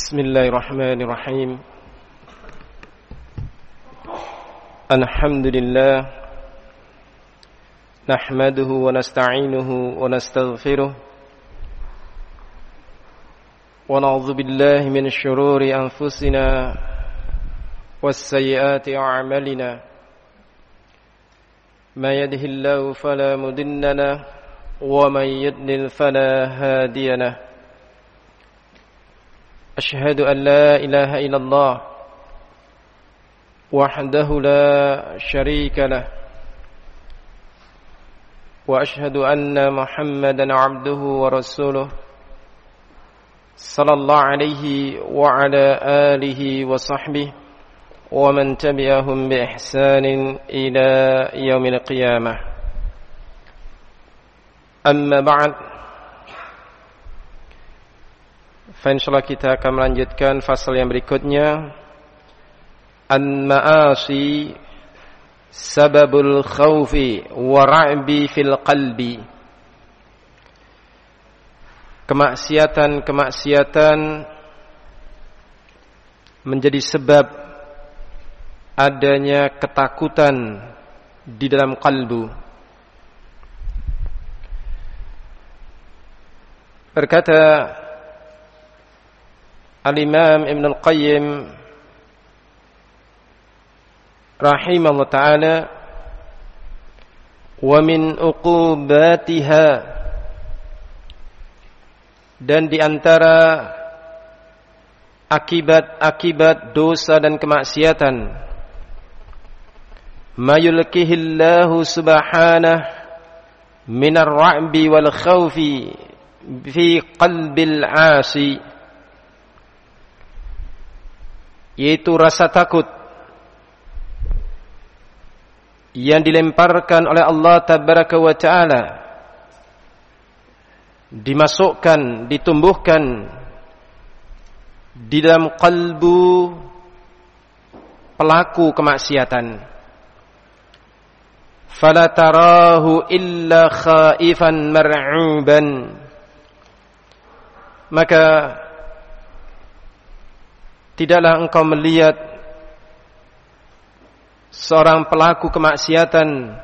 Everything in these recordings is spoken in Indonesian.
Bismillahirrahmanirrahim. Alhamdulillah nahmaduhu wa nasta'inuhu wa nastaghfiruh wa na'udzu billahi min syururi anfusina was sayyiati a'malina may yahdihillahu fala mudilla lahu wa may yudlil fala hadiya lahu. أشهد أن لا إله إلا الله وحده لا شريك له وأشهد أن محمدا عبده ورسوله صلى الله عليه وعلى آله وصحبه ومن تبعهم بإحسان إلى يوم القيامة. أما بعد, insyaallah kita akan melanjutkan fasal yang berikutnya, An-ma'asi sababul khawfi wa ra'bi fil qalbi. Kemaksiatan menjadi sebab adanya ketakutan di dalam kalbu. Berkata Al-Imam Ibn Al-Qayyim rahimahullah ta'ala, wa min uqubatiha, dan di antara akibat-akibat dosa dan kemaksiatan, ma yulkihillahu subhanahu minar ra'bi wal khawfi fi qalbil 'asi, yaitu rasa takut yang dilemparkan oleh Allah Tabaraka wa Ta'ala, dimasukkan, ditumbuhkan di dalam kalbu pelaku kemaksiatan. Fala tarahu illa khaifan mar'uban, maka tidaklah engkau melihat seorang pelaku kemaksiatan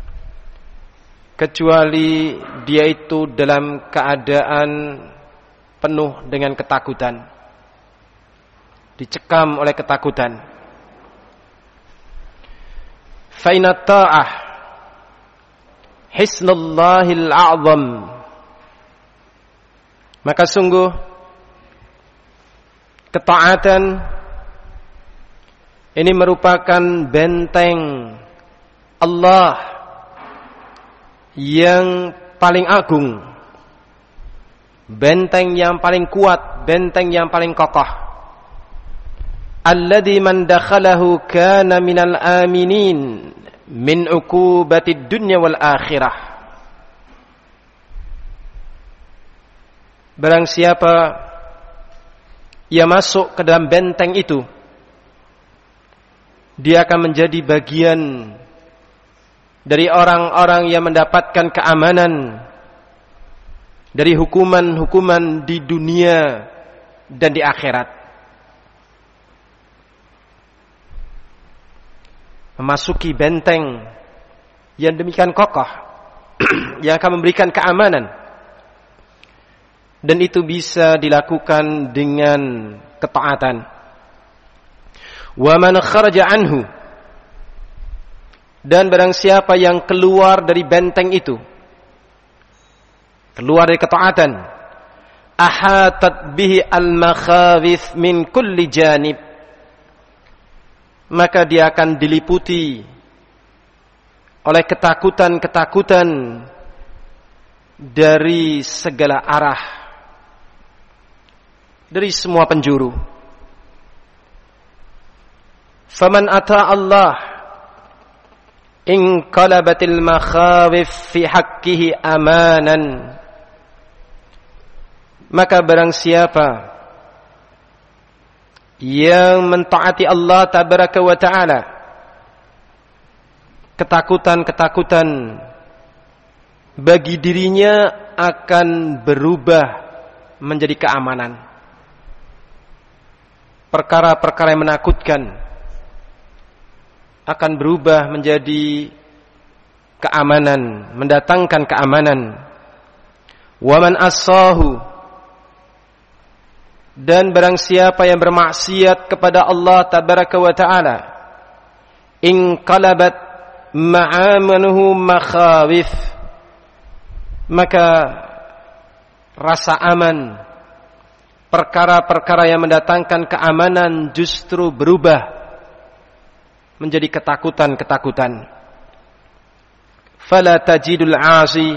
kecuali dia itu dalam keadaan penuh dengan ketakutan, dicekam oleh ketakutan. Fa inna ta'ah hisnullahil a'zam, maka sungguh ketaatan ini merupakan benteng Allah yang paling agung, benteng yang paling kuat, benteng yang paling kokoh. Alladzi man dakhalahu kana minal aminin min uqubatid dunya wal akhirah. Barang siapa ia masuk ke dalam benteng itu, dia akan menjadi bagian dari orang-orang yang mendapatkan keamanan dari hukuman-hukuman di dunia dan di akhirat. Memasuki benteng yang demikian kokoh yang akan memberikan keamanan, dan itu bisa dilakukan dengan ketaatan. Wa man kharaja anhu, dan barang siapa yang keluar dari benteng itu, keluar dari ketaatan, ahatat bihi al-makhawif min kulli janib, maka dia akan diliputi oleh ketakutan-ketakutan dari segala arah, dari semua penjuru. Faman ata Allah inqalabatil makhawif fi haqqihi amanan, maka barang siapa yang mentaati Allah Tabaraka wa Ta'ala, ketakutan-ketakutan bagi dirinya akan berubah menjadi keamanan. perkara-perkara yang menakutkan akan berubah menjadi keamanan, mendatangkan keamanan. Wa man asahu, dan barang siapa yang bermaksiat kepada Allah tabaraka wa taala, inqalabat ma'amanuhu makhawif, maka rasa aman, perkara-perkara yang mendatangkan keamanan justru berubah menjadi ketakutan-ketakutan. Fala tajidul 'asi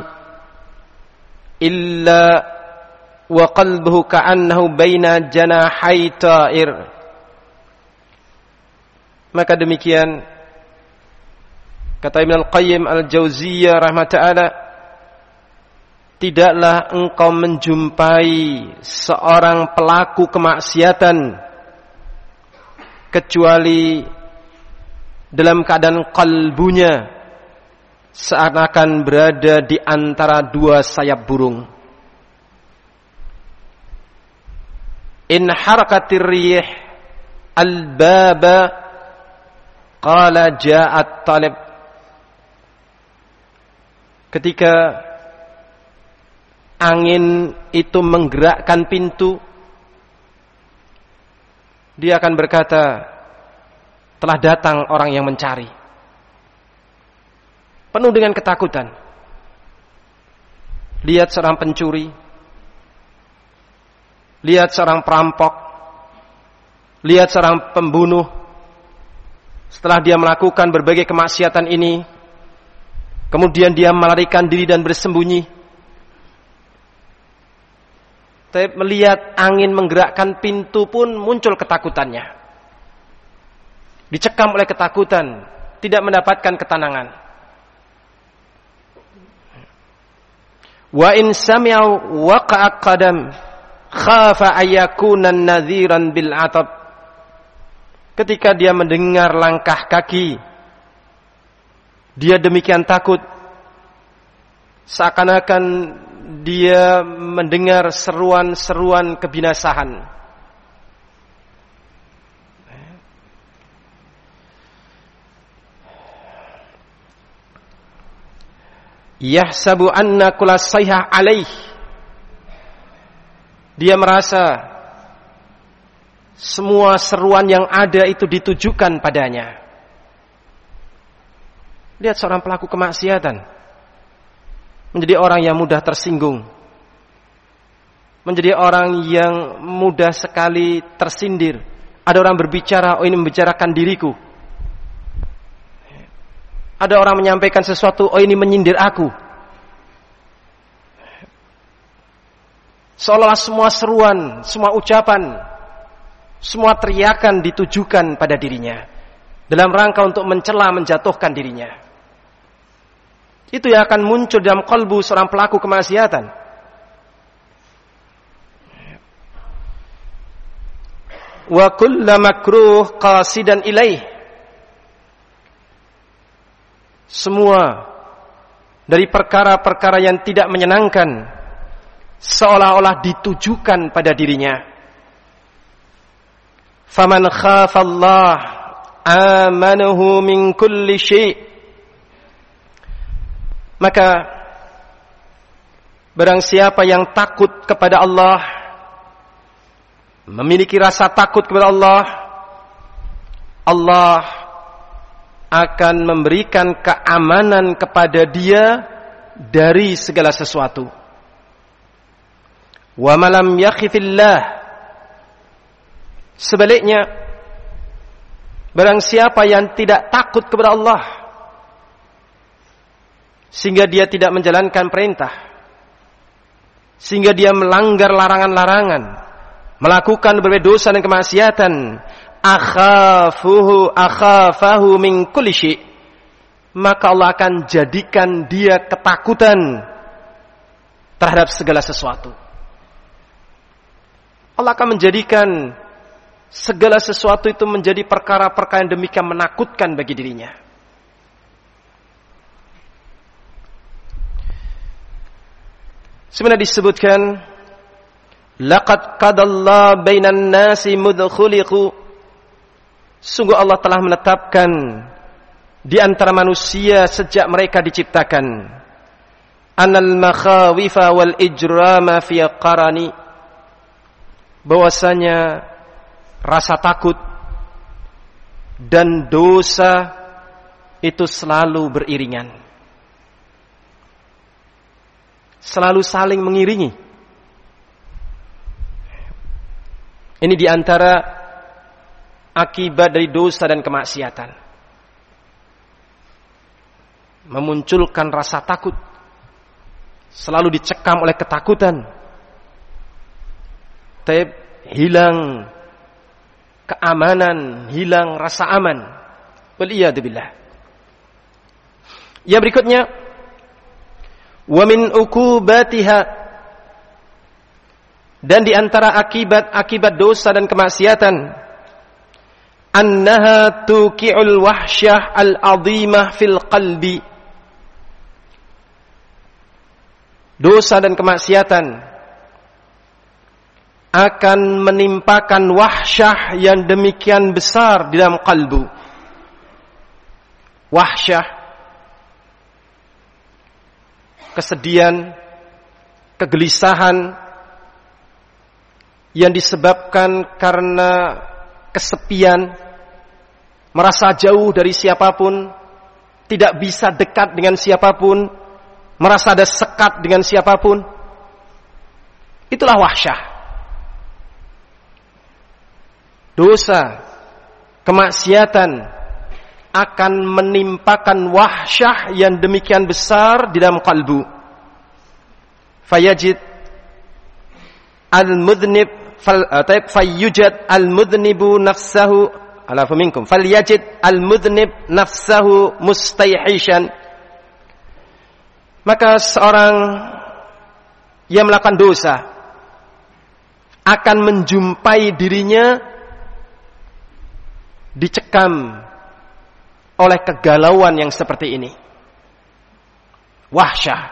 illa wa qalbuhu ka'annahu baina janahay ta'ir. Maka demikian kata Ibnu Al-Qayyim Al-Jauziyah rahimahullah, tidaklah engkau menjumpai seorang pelaku kemaksiatan kecuali dalam keadaan kalbunya seakan berada di antara dua sayap burung. In harakatir rih al-baba qala ja'at talib. Ketika angin itu menggerakkan pintu, dia akan berkata, telah datang orang yang mencari. Penuh dengan ketakutan. Lihat seorang pencuri, lihat seorang perampok, lihat seorang pembunuh. Setelah dia melakukan berbagai kemaksiatan ini, kemudian dia melarikan diri dan bersembunyi. Tapi melihat angin menggerakkan pintu pun muncul ketakutannya. Dicekam oleh ketakutan, tidak mendapatkan ketenangan. Wa in sami'u waqa'a qadam khafa ayyakuna nadhiran bil atab. Ketika dia mendengar langkah kaki, dia demikian takut seakan-akan dia mendengar seruan-seruan kebinasaan. Yahsabu anna kulla sayhah alaih. Dia merasa semua seruan yang ada itu ditujukan padanya. Lihat seorang pelaku kemaksiatan menjadi orang yang mudah tersinggung, menjadi orang yang mudah sekali tersindir. Ada orang berbicara, oh ini membicarakan diriku. Ada orang menyampaikan sesuatu, oh ini menyindir aku. Seolah-olah semua seruan, semua ucapan, semua teriakan ditujukan pada dirinya dalam rangka untuk mencela, menjatuhkan dirinya. Itu yang akan muncul dalam kalbu seorang pelaku kemaksiatan. Wa kullu makruh qasidan ilaih. Semua dari perkara-perkara yang tidak menyenangkan seolah-olah ditujukan pada dirinya. Faman khafallah amanahu min kulli syai'. Maka barang siapa yang takut kepada Allah, memiliki rasa takut kepada Allah, Allah akan memberikan keamanan kepada dia dari segala sesuatu. Wa malam yakhifillah. Sebaliknya, barang siapa yang tidak takut kepada Allah, sehingga dia tidak menjalankan perintah, sehingga dia melanggar larangan-larangan, melakukan berbagai dosa dan kemaksiatan, akhafahu min kulli syai', maka Allah akan jadikan dia ketakutan terhadap segala sesuatu. Allah akan menjadikan segala sesuatu itu menjadi perkara-perkara yang demikian menakutkan bagi dirinya. Sebenarnya disebutkan laqad qadallahu bainan nasi mudh khuliqu, sungguh Allah telah menetapkan di antara manusia sejak mereka diciptakan, anal makhawifa wal ijrama fi qarani, bahwasanya rasa takut dan dosa itu selalu beriringan, selalu saling mengiringi. Ini diantara akibat dari dosa dan kemaksiatan, memunculkan rasa takut, selalu dicekam oleh ketakutan, hilang keamanan, hilang rasa aman. Waliyadzubillah. Yang berikutnya, wa min uqubatiha, dan di antara akibat dosa dan kemaksiatan, annaha tuqi'ul wahsyah al-'azimah fil qalbi. Dosa dan kemaksiatan akan menimpakan wahsyah yang demikian besar di dalam kalbu. Wahsyah, kesedihan, kegelisahan yang disebabkan karena kesepian, merasa jauh dari siapapun, tidak bisa dekat dengan siapapun, merasa ada sekat dengan siapapun. Itulah wahsyah. Dosa, kemaksiatan akan menimpakan wahsyah yang demikian besar di dalam kalbu. Fayajid al-mudhnib fayyujad al-mudhnibu nafsahu ala faminkum falyajid al-mudhnib nafsahu mustayhishan. Maka seorang yang melakukan dosa akan menjumpai dirinya dicekam oleh kegalauan yang seperti ini. Wahsyah.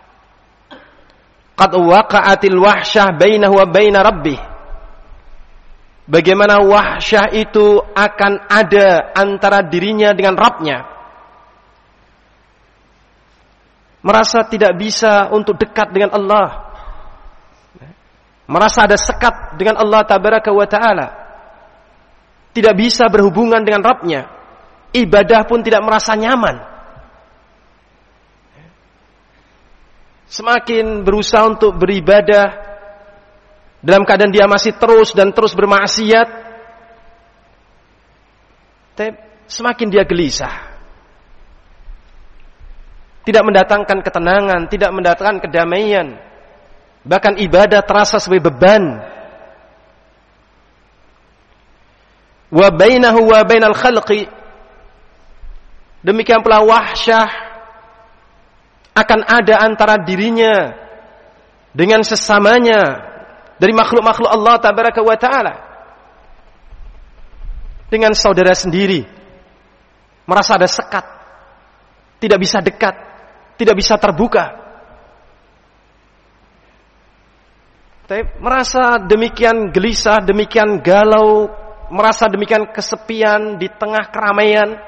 Qad waqa'atil wahsyah bainahu wa baina rabbih. Bagaimana wahsyah itu akan ada antara dirinya dengan Rabb-nya. Merasa tidak bisa untuk dekat dengan Allah. Merasa ada sekat dengan Allah tabaraka wa ta'ala. Tidak bisa berhubungan dengan Rabb-nya. Ibadah pun tidak merasa nyaman. Semakin berusaha untuk beribadah dalam keadaan dia masih terus dan terus bermaksiat, semakin dia gelisah. Tidak mendatangkan ketenangan, tidak mendatangkan kedamaian. Bahkan ibadah terasa sebagai beban. Wa bainahu wa bainal khalqi, demikian pula wahsyah akan ada antara dirinya dengan sesamanya dari makhluk-makhluk Allah tabaraka wa ta'ala. Dengan saudara sendiri merasa ada sekat, tidak bisa dekat, tidak bisa terbuka. Merasa demikian gelisah, demikian galau, merasa demikian kesepian di tengah keramaian,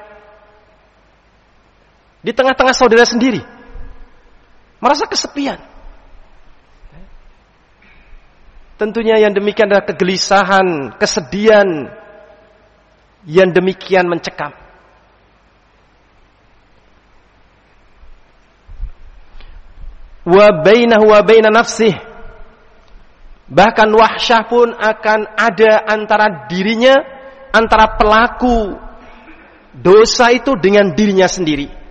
di tengah-tengah saudara sendiri, merasa kesepian. Tentunya yang demikian adalah kegelisahan, kesedihan yang demikian mencekam. Wa bainahu wa baina nafsih, bahkan wahsyah pun akan ada antara dirinya, antara pelaku dosa itu dengan dirinya sendiri.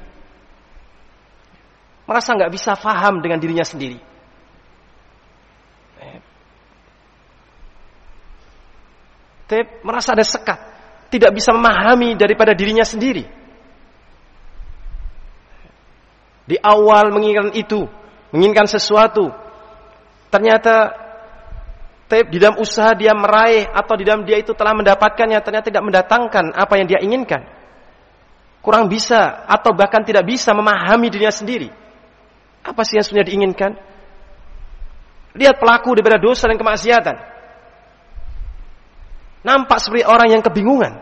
Merasa nggak bisa faham dengan dirinya sendiri. Merasa ada sekat, tidak bisa memahami daripada dirinya sendiri. Di awal menginginkan itu, menginginkan sesuatu, ternyata di dalam usaha dia meraih atau di dalam dia itu telah mendapatkannya, ternyata tidak mendatangkan apa yang dia inginkan. Kurang bisa atau bahkan tidak bisa memahami dirinya sendiri. Apa sih yang sebenarnya diinginkan? Lihat pelaku daripada dosa dan kemaksiatan. Nampak seperti orang yang kebingungan.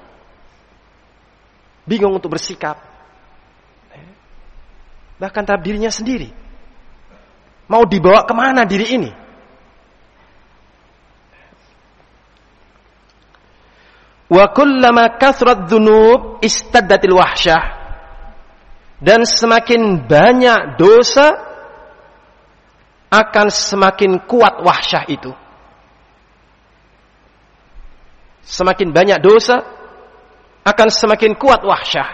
Bingung untuk bersikap. Bahkan terhadap dirinya sendiri. Mau dibawa kemana diri ini? Wa kullama kathrat dzunub istaddatil wahsyah. Dan semakin banyak dosa, akan semakin kuat wahsyah itu. Semakin banyak dosa, akan semakin kuat wahsyah.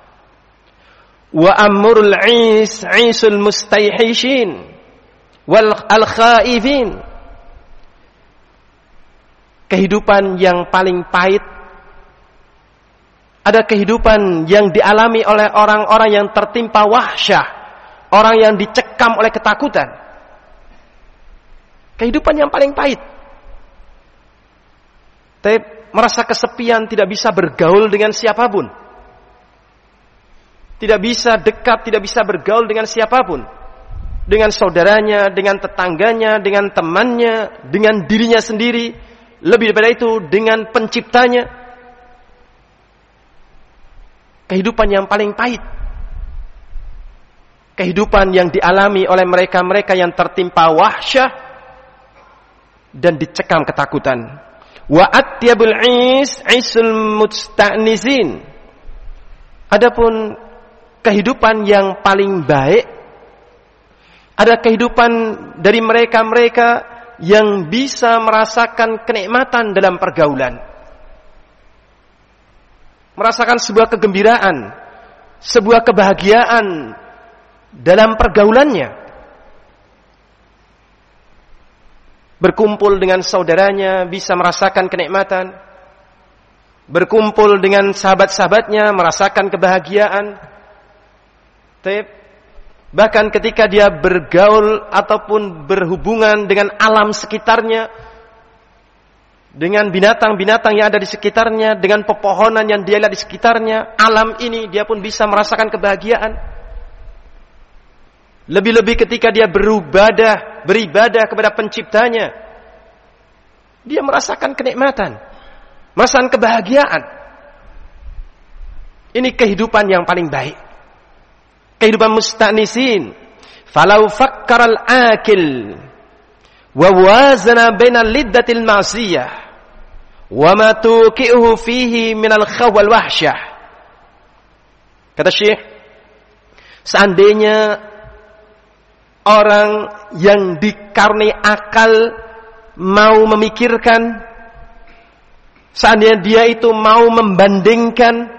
Wa amrul isul mustayhishin wal al-khaifin. Kehidupan yang paling pahit, ada kehidupan yang dialami oleh orang-orang yang tertimpa wahsyah, orang yang dicekam oleh ketakutan. Kehidupan yang paling pahit. Tapi merasa kesepian, tidak bisa bergaul dengan siapapun. Tidak bisa dekat, tidak bisa bergaul dengan siapapun. Dengan saudaranya, dengan tetangganya, dengan temannya, dengan dirinya sendiri. Lebih daripada itu, dengan penciptanya. Kehidupan yang paling pahit. Kehidupan yang dialami oleh mereka-mereka yang tertimpa wahsyah dan dicekam ketakutan. Wa atyabul isul musta'nisin. Adapun kehidupan yang paling baik, ada kehidupan dari mereka-mereka yang bisa merasakan kenikmatan dalam pergaulan. Merasakan sebuah kegembiraan, sebuah kebahagiaan dalam pergaulannya. Berkumpul dengan saudaranya bisa merasakan kenikmatan. Berkumpul dengan sahabat-sahabatnya merasakan kebahagiaan. Bahkan ketika dia bergaul ataupun berhubungan dengan alam sekitarnya, dengan binatang-binatang yang ada di sekitarnya, dengan pepohonan yang dia lihat di sekitarnya, alam ini dia pun bisa merasakan kebahagiaan. Lebih-lebih ketika dia beribadah kepada penciptanya, dia merasakan kenikmatan, merasakan kebahagiaan. Ini kehidupan yang paling baik. Kehidupan musta'nisin. Falau fakkaral akil wa wazana bainal liddatil ma'siyah wa ma tuqi'uhu fihi minal khawwal wahsyah. Kata Syekh, seandainya orang yang dikaruniai akal mau memikirkan, seandainya dia itu mau membandingkan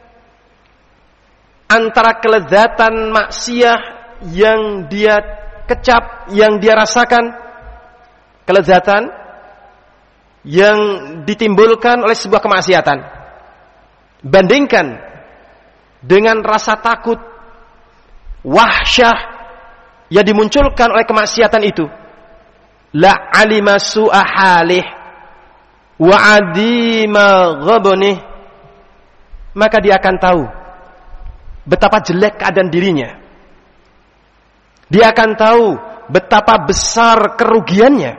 antara kelezatan maksiat yang dia kecap, yang dia rasakan, kelezatan yang ditimbulkan oleh sebuah kemaksiatan, bandingkan dengan rasa takut, wahsyah yang dimunculkan oleh kemaksiatan itu, la alima su'a halih wa adima ghabnih, maka dia akan tahu betapa jelek keadaan dirinya. Dia akan tahu betapa besar kerugiannya.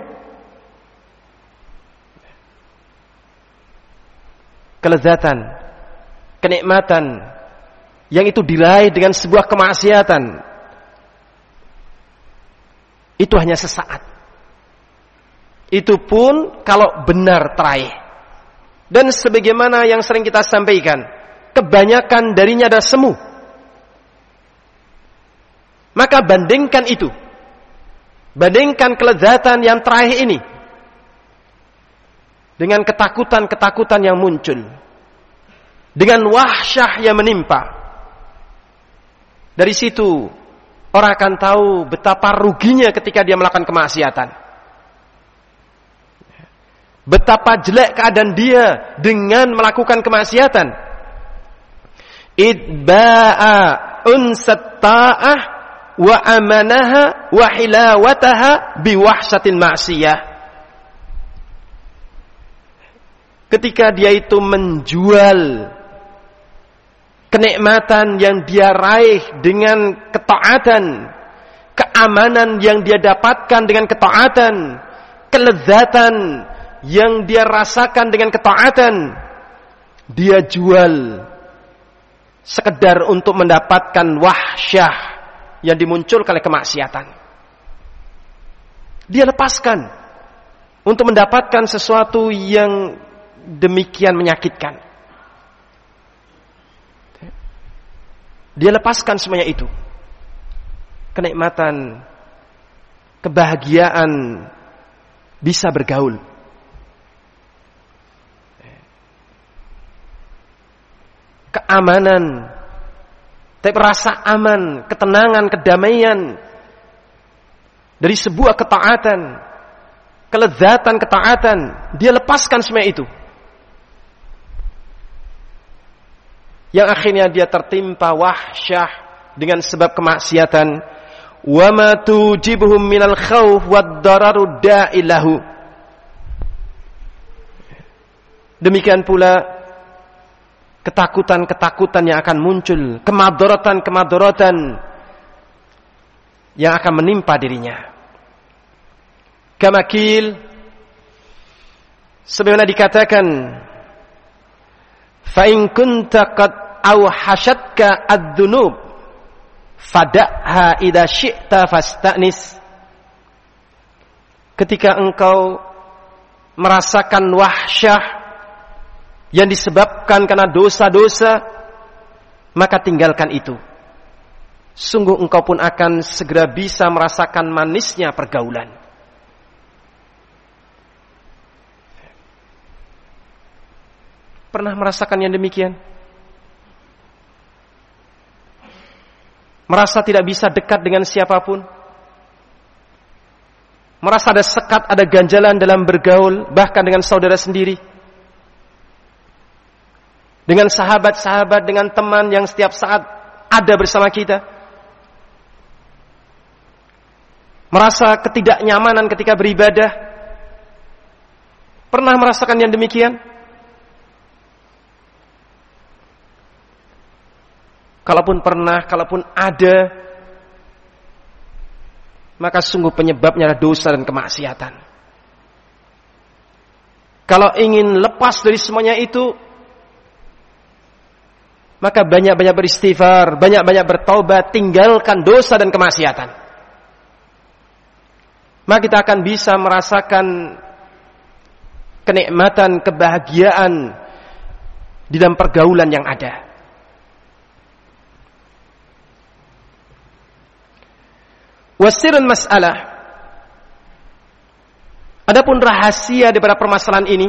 Kelezatan, kenikmatan yang itu diraih dengan sebuah kemaksiatan, itu hanya sesaat. Itu pun kalau benar teraih. Dan sebagaimana yang sering kita sampaikan, kebanyakan darinya adalah semu. Maka bandingkan itu. Bandingkan kelezatan yang teraih ini dengan ketakutan-ketakutan yang muncul, dengan wahsyah yang menimpa. Dari situ orang akan tahu betapa ruginya ketika dia melakukan kemaksiatan. Betapa jelek keadaan dia dengan melakukan kemaksiatan. Idba'a unsat ta'ah wa amanaha wa hilawataha biwahsatil ma'siyah. Ketika dia itu menjual kenikmatan yang dia raih dengan ketaatan, keamanan yang dia dapatkan dengan ketaatan, kelezatan yang dia rasakan dengan ketaatan, dia jual sekedar untuk mendapatkan wahsyah yang dimunculkan oleh kemaksiatan. Dia lepaskan untuk mendapatkan sesuatu yang demikian menyakitkan. Dia lepaskan semuanya itu. Kenikmatan, kebahagiaan bisa bergaul. Keamanan, tapi rasa aman, ketenangan, kedamaian dari sebuah ketaatan, kelezatan ketaatan, dia lepaskan semua itu. Yang akhirnya dia tertimpa wahsyah dengan sebab kemaksiatan. Wa ma tujibuhum minal khauf wad dararu da'ilahu. Demikian pula ketakutan-ketakutan yang akan muncul, kemadaratan-kemadaratan yang akan menimpa dirinya. Kamakil, sebagaimana dikatakan, fa in kunta qad awhashatka ad-dunub fada'ha idza syi'ta fastanis. Ketika engkau merasakan wahsyah yang disebabkan karena dosa-dosa, maka tinggalkan itu. Sungguh engkau pun akan segera bisa merasakan manisnya pergaulan. Pernah merasakan yang demikian? Merasa tidak bisa dekat dengan siapapun? Merasa ada sekat, ada ganjalan dalam bergaul, bahkan dengan saudara sendiri? Dengan sahabat-sahabat, dengan teman yang setiap saat ada bersama kita? Merasa ketidaknyamanan ketika beribadah? Pernah merasakan yang demikian? Kalaupun pernah, kalaupun ada, maka sungguh penyebabnya adalah dosa dan kemaksiatan. Kalau ingin lepas dari semuanya itu, maka banyak-banyak beristighfar, banyak-banyak bertaubat, tinggalkan dosa dan kemaksiatan. Maka kita akan bisa merasakan kenikmatan, kebahagiaan di dalam pergaulan yang ada. Wasirun mas'alah, adapun rahasia daripada permasalahan ini,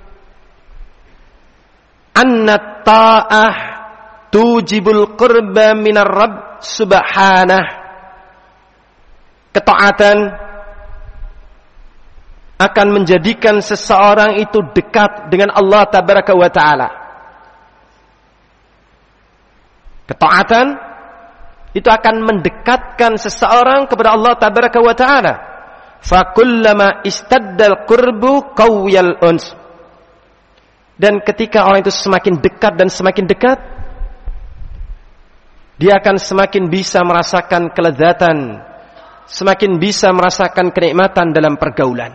anna ta'ah tujibul qurba minar Rabb subhanah. Ketaatan akan menjadikan seseorang itu dekat dengan Allah tabaraka wa ta'ala. Ketaatan itu akan mendekatkan seseorang kepada Allah tabaraka wa ta'ala. Fa kullama istaddal qurbu qawiyal uns. Dan ketika orang itu semakin dekat dan semakin dekat, dia akan semakin bisa merasakan kelezatan, semakin bisa merasakan kenikmatan dalam pergaulan.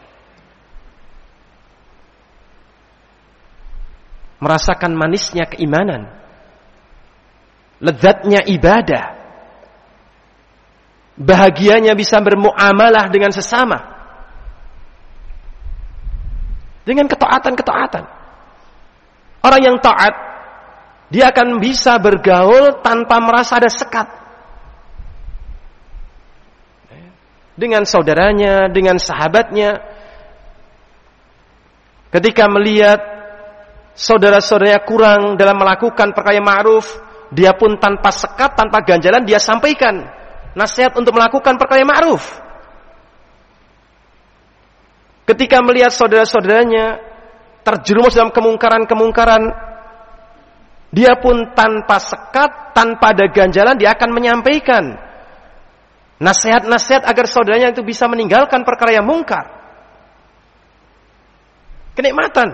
Merasakan manisnya keimanan, lezatnya ibadah, bahagianya bisa bermuamalah dengan sesama, dengan ketaatan-ketaatan. Orang yang taat, dia akan bisa bergaul tanpa merasa ada sekat dengan saudaranya, dengan sahabatnya. Ketika melihat saudara-saudaranya kurang dalam melakukan perkara yang ma'ruf, dia pun tanpa sekat, tanpa ganjalan, dia sampaikan nasihat untuk melakukan perkara yang ma'ruf. Ketika melihat saudara-saudaranya terjerumus dalam kemungkaran-kemungkaran, dia pun tanpa sekat, tanpa ada ganjalan, dia akan menyampaikan nasihat-nasihat agar saudaranya itu bisa meninggalkan perkara yang mungkar. Kenikmatan,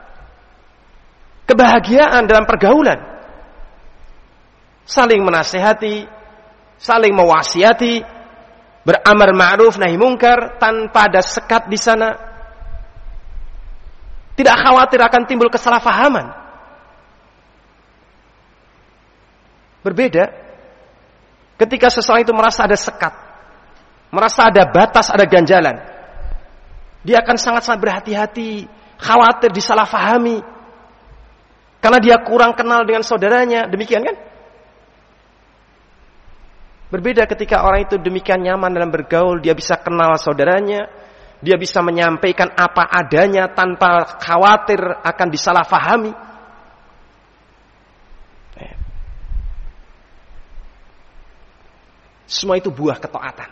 kebahagiaan dalam pergaulan, saling menasihati, saling mewasiati, beramar ma'ruf nahi mungkar tanpa ada sekat di sana. Tidak khawatir akan timbul kesalahpahaman. Berbeda ketika seseorang itu merasa ada sekat, merasa ada batas, ada ganjalan. Dia akan sangat-sangat berhati-hati, khawatir disalahpahami. Karena dia kurang kenal dengan saudaranya, demikian kan? Berbeda ketika orang itu demikian nyaman dalam bergaul, dia bisa kenal saudaranya, dia bisa menyampaikan apa adanya tanpa khawatir akan disalahpahami. Semua itu buah ketaatan.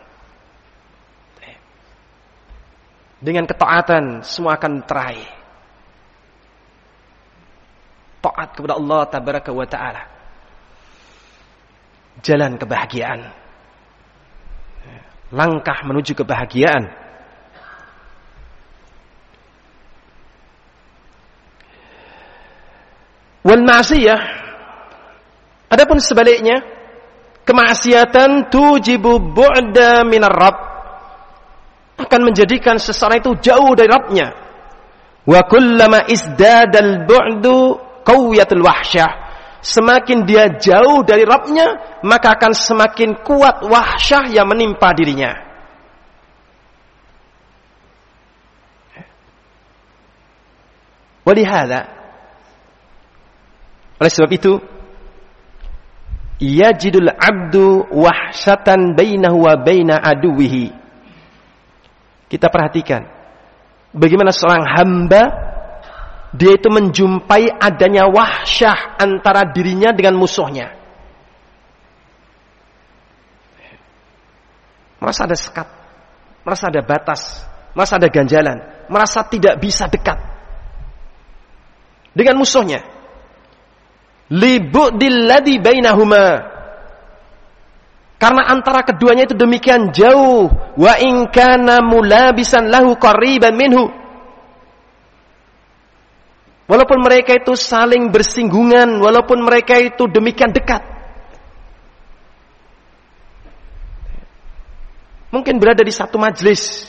Dengan ketaatan semua akan teraih. Taat kepada Allah tabaraka wa ta'ala. Jalan kebahagiaan. Langkah menuju kebahagiaan. Wal ma'siyah, adapun sebaliknya, kemaksiatan tujibu bu'da minar Rabb, akan menjadikan seseorang itu jauh dari Rabbnya. Wa kullama isdadal bu'du qawiyatul wahsyah, semakin dia jauh dari Rabbnya, maka akan semakin kuat wahsyah yang menimpa dirinya. Walihada, oleh sebab itu, yajidul abdu wahsyatan bainahu wa baina aduwihi. Kita perhatikan bagaimana seorang hamba, dia itu menjumpai adanya wahsyah antara dirinya dengan musuhnya. Merasa ada sekat, merasa ada batas, merasa ada ganjalan, merasa tidak bisa dekat dengan musuhnya. Libu'dil ladzi bainahuma, karena antara keduanya itu demikian jauh. Wa in kana mulabisan lahu qariban minhu, walaupun mereka itu saling bersinggungan, walaupun mereka itu demikian dekat, mungkin berada di satu majelis,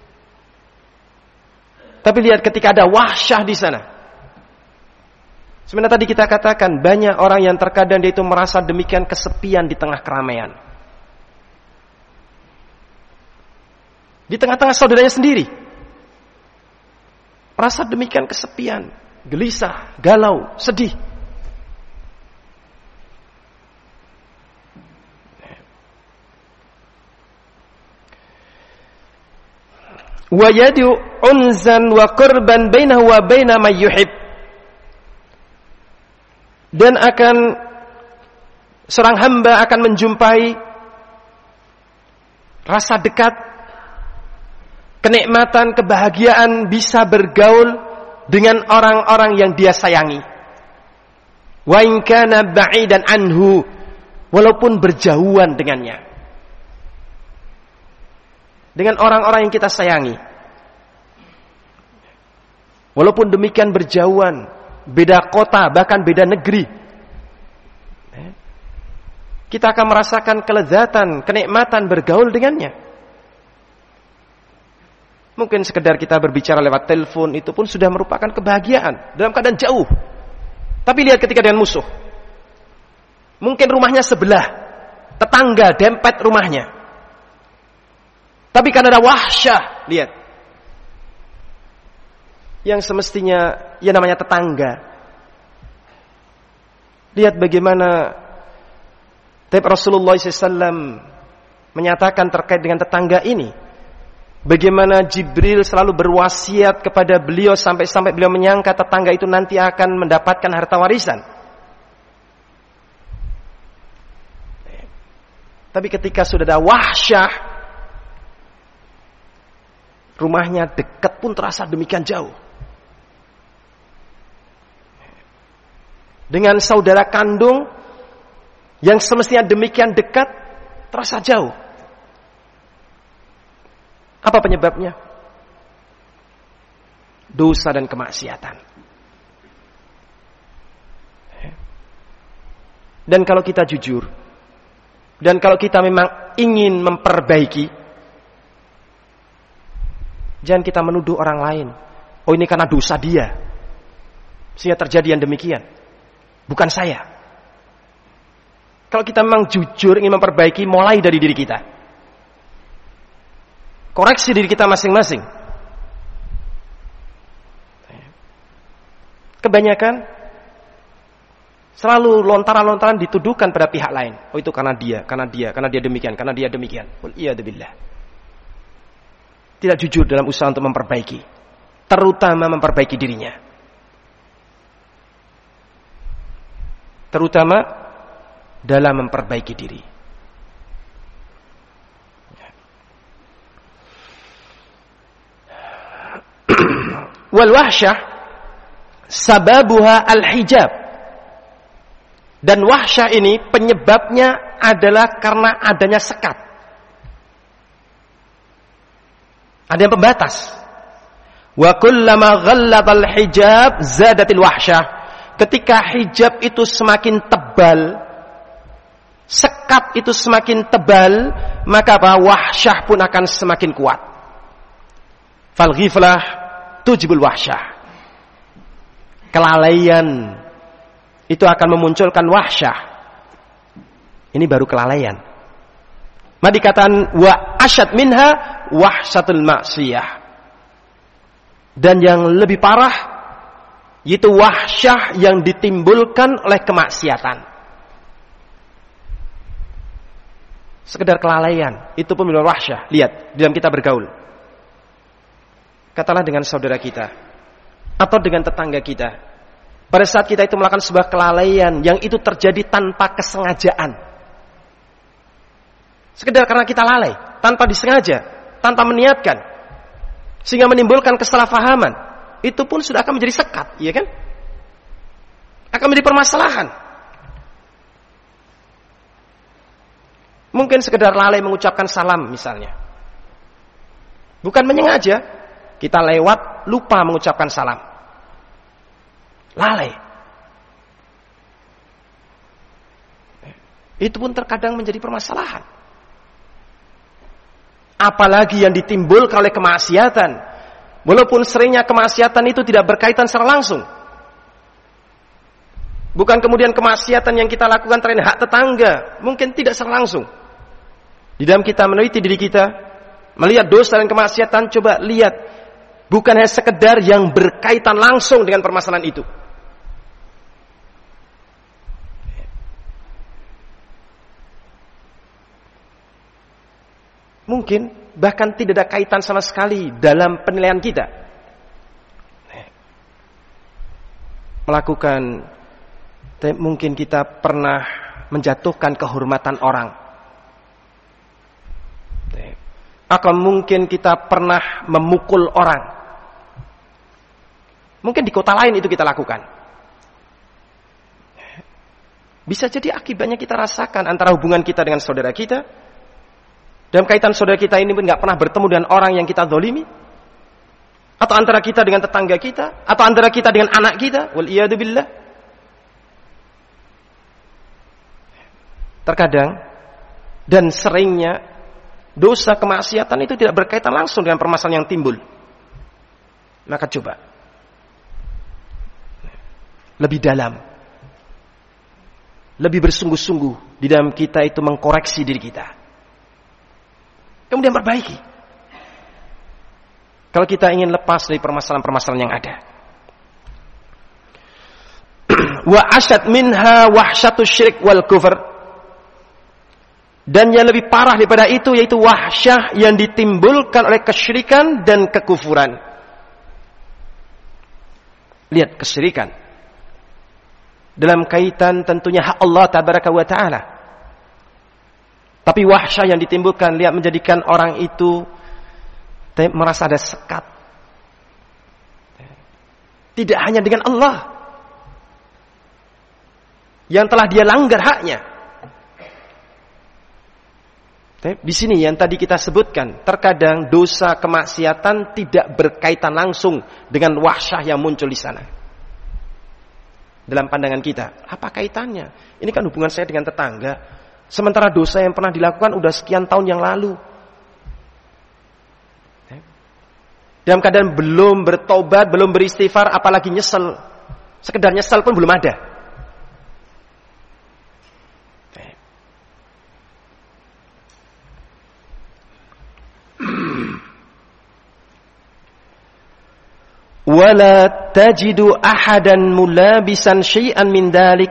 tapi lihat ketika ada wahsyah di sana. Sebenarnya tadi kita katakan banyak orang yang terkadang dia itu merasa demikian kesepian di tengah keramaian, di tengah-tengah saudaranya sendiri, merasa demikian kesepian, gelisah, galau, sedih. Wa yadu unzan wa qurban bainahu wa baina may yuhib, dan akan seorang hamba akan menjumpai rasa dekat, kenikmatan, kebahagiaan bisa bergaul dengan orang-orang yang dia sayangi. Wa in kana ba'idan anhu, walaupun berjauhan dengannya, dengan orang-orang yang kita sayangi. Walaupun demikian berjauhan, beda kota, bahkan beda negeri, kita akan merasakan kelezatan, kenikmatan bergaul dengannya. Mungkin sekedar kita berbicara lewat telepon, itu pun sudah merupakan kebahagiaan dalam keadaan jauh. Tapi lihat ketika dengan musuh, mungkin rumahnya sebelah, tetangga, dempet rumahnya, tapi karena ada wahsyah, lihat, yang semestinya ya namanya tetangga. Lihat bagaimana Rasulullah SAW menyatakan terkait dengan tetangga ini. Bagaimana Jibril selalu berwasiat kepada beliau sampai-sampai beliau menyangka tetangga itu nanti akan mendapatkan harta warisan. Tapi ketika sudah ada wahsyah, rumahnya dekat pun terasa demikian jauh. Dengan saudara kandung yang semestinya demikian dekat, terasa jauh. Apa penyebabnya? Dosa dan kemaksiatan. Dan kalau kita jujur, dan kalau kita memang ingin memperbaiki, Jangan kita menuduh orang lain. Oh, ini karena dosa dia sehingga terjadi yang demikian. Bukan saya. Kalau kita memang jujur ingin memperbaiki, mulai dari diri kita. Koreksi diri kita masing-masing. Kebanyakan selalu lontaran-lontaran dituduhkan pada pihak lain. Oh, itu karena dia demikian, karena dia demikian. Wal iyadu billah. Tidak jujur dalam usaha untuk memperbaiki, terutama memperbaiki dirinya. Terutama dalam memperbaiki diri. Wal wahsyah sababuha al-hijab. Dan wahsyah ini penyebabnya adalah karena adanya sekat. Ada yang pembatas. Wa kullama ghallaba al-hijab zadatil wahsyah. Ketika hijab itu semakin tebal, sekat itu semakin tebal, maka wahsyah pun akan semakin kuat. Fal ghiflah tujibul wahsyah. Kelalaian itu akan memunculkan wahsyah. Ini baru kelalaian. Maka dikatakan wa asyad minha wahsyatul ma'siyah. Dan yang lebih parah yaitu wahsyah yang ditimbulkan oleh kemaksiatan. Sekedar kelalaian itu pun benar wahsyah. Lihat, dalam kita bergaul. Katalah dengan saudara kita atau dengan tetangga kita. Pada saat kita itu melakukan sebuah kelalaian yang itu terjadi tanpa kesengajaan. Sekedar karena kita lalai, tanpa disengaja, tanpa meniatkan, sehingga menimbulkan kesalahpahaman. Itu pun sudah akan menjadi sekat, iya kan? Akan menjadi permasalahan. Mungkin sekedar lalai mengucapkan salam misalnya. Bukan menyengaja, kita lewat lupa mengucapkan salam. Lalai. Itu pun terkadang menjadi permasalahan. Apalagi yang ditimbulkan oleh kemaksiatan. Walaupun seringnya kemaksiatan itu tidak berkaitan secara langsung. Bukan kemudian kemaksiatan yang kita lakukan terhadap hak tetangga. Mungkin tidak secara langsung. Di dalam kita meneliti diri kita, melihat dosa dan kemaksiatan, coba lihat. Bukan hanya sekedar yang berkaitan langsung dengan permasalahan itu. Mungkin bahkan tidak ada kaitan sama sekali dalam penilaian kita. Melakukan, mungkin kita pernah menjatuhkan kehormatan orang. Atau mungkin kita pernah memukul orang. Mungkin di kota lain itu kita lakukan. Bisa jadi akibatnya kita rasakan antara hubungan kita dengan saudara kita. Dalam kaitan saudara kita ini pun gak pernah bertemu dengan orang yang kita zalimi. Atau antara kita dengan tetangga kita. Atau antara kita dengan anak kita. Wal iyadu billah. Terkadang dan seringnya dosa kemaksiatan itu tidak berkaitan langsung dengan permasalahan yang timbul. Maka coba lebih dalam, lebih bersungguh-sungguh di dalam kita itu mengkoreksi diri kita. Kemudian perbaiki. Kalau kita ingin lepas dari permasalahan-permasalahan yang ada. Wa asyad minha wahsyatu syirik wal kufr. Dan yang lebih parah daripada itu yaitu wahsyah yang ditimbulkan oleh kesyirikan dan kekufuran. Lihat kesyirikan. Dalam kaitan tentunya hak Allah tabaraka wa ta'ala. Tapi wahsyah yang ditimbulkan, lihat menjadikan orang itu merasa ada sekat. Tidak hanya dengan Allah yang telah dia langgar haknya. Di sini yang tadi kita sebutkan, terkadang dosa kemaksiatan tidak berkaitan langsung dengan wahsyah yang muncul di sana. Dalam pandangan kita, apa kaitannya? Ini kan hubungan saya dengan tetangga. Sementara dosa yang pernah dilakukan udah sekian tahun yang lalu. dalam keadaan belum bertobat, belum beristighfar, apalagi nyesel. Sekedar nyesel pun belum ada. Wala tajidu ahadan mulabisan syai'an min dhalik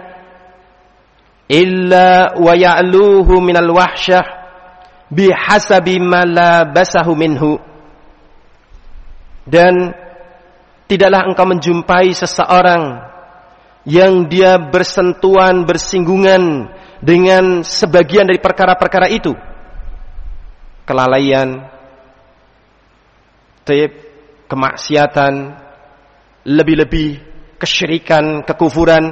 illa wa ya'luhu minal wahsyah bihasabi ma labasahu minhu. Dan tidaklah engkau menjumpai seseorang yang dia bersentuhan, bersinggungan dengan sebagian dari perkara-perkara itu. Kelalaian, kemaksiatan, lebih-lebih kesyirikan, kekufuran.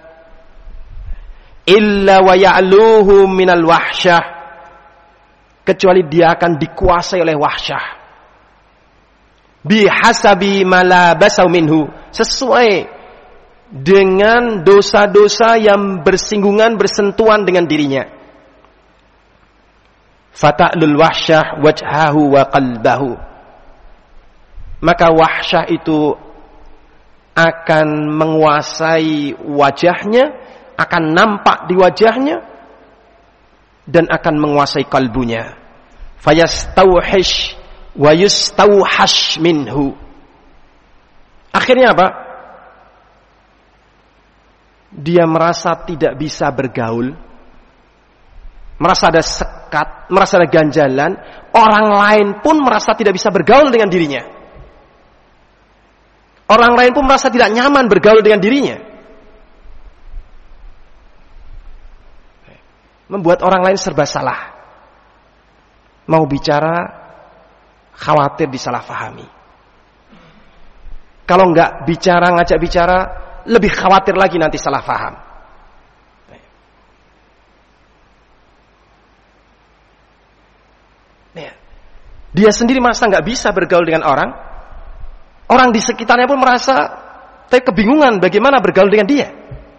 Illa wa ya'luhu minal wahsyah, kecuali dia akan dikuasai oleh wahsyah. Bihasabi malabasau minhu, sesuai dengan dosa-dosa yang bersinggungan, bersentuhan dengan dirinya. Fata'lul wahsyah wajhahu wa qalbahu, maka wahsyah itu akan menguasai wajahnya, akan nampak di wajahnya, dan akan menguasai kalbunya. Fayastauhish wa yustauhash minhu. Akhirnya apa? Dia merasa tidak bisa bergaul, merasa ada sekat, merasa ada ganjalan. Orang lain pun merasa tidak bisa bergaul dengan dirinya. Orang lain pun merasa tidak nyaman bergaul dengan dirinya. Membuat orang lain serba salah. Mau bicara, khawatir disalahfahami. Kalau enggak bicara, ngajak bicara, lebih khawatir lagi nanti salah faham. Dia sendiri merasa enggak bisa bergaul dengan orang. Orang di sekitarnya pun merasa kebingungan bagaimana bergaul dengan dia.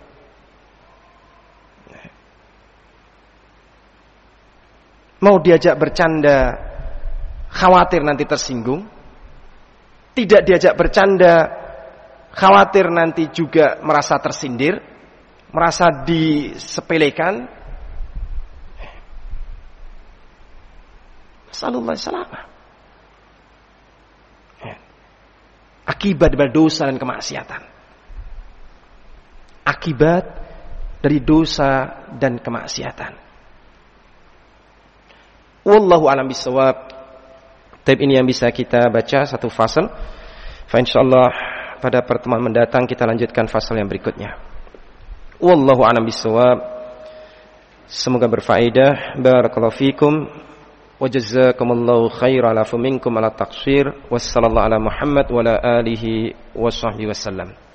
Mau diajak bercanda, khawatir nanti tersinggung. Tidak diajak bercanda, khawatir nanti juga merasa tersindir, merasa disepelekan. Sallallahu alaihi wasallam. Akibat dari dosa dan kemaksiatan. Akibat dari dosa dan kemaksiatan. Wallahu a'lam bishawab. Tab ini yang bisa kita baca satu fasal. Fa insyaallah pada pertemuan mendatang kita lanjutkan fasal yang berikutnya. Wallahu a'lam bishawab. Semoga berfaedah. Barakallahu fikum. Wa jazakumullahu khairan afu minkum ala taqsir. Wassallallahu ala Muhammad wa ala alihi wa sahbihi wasallam.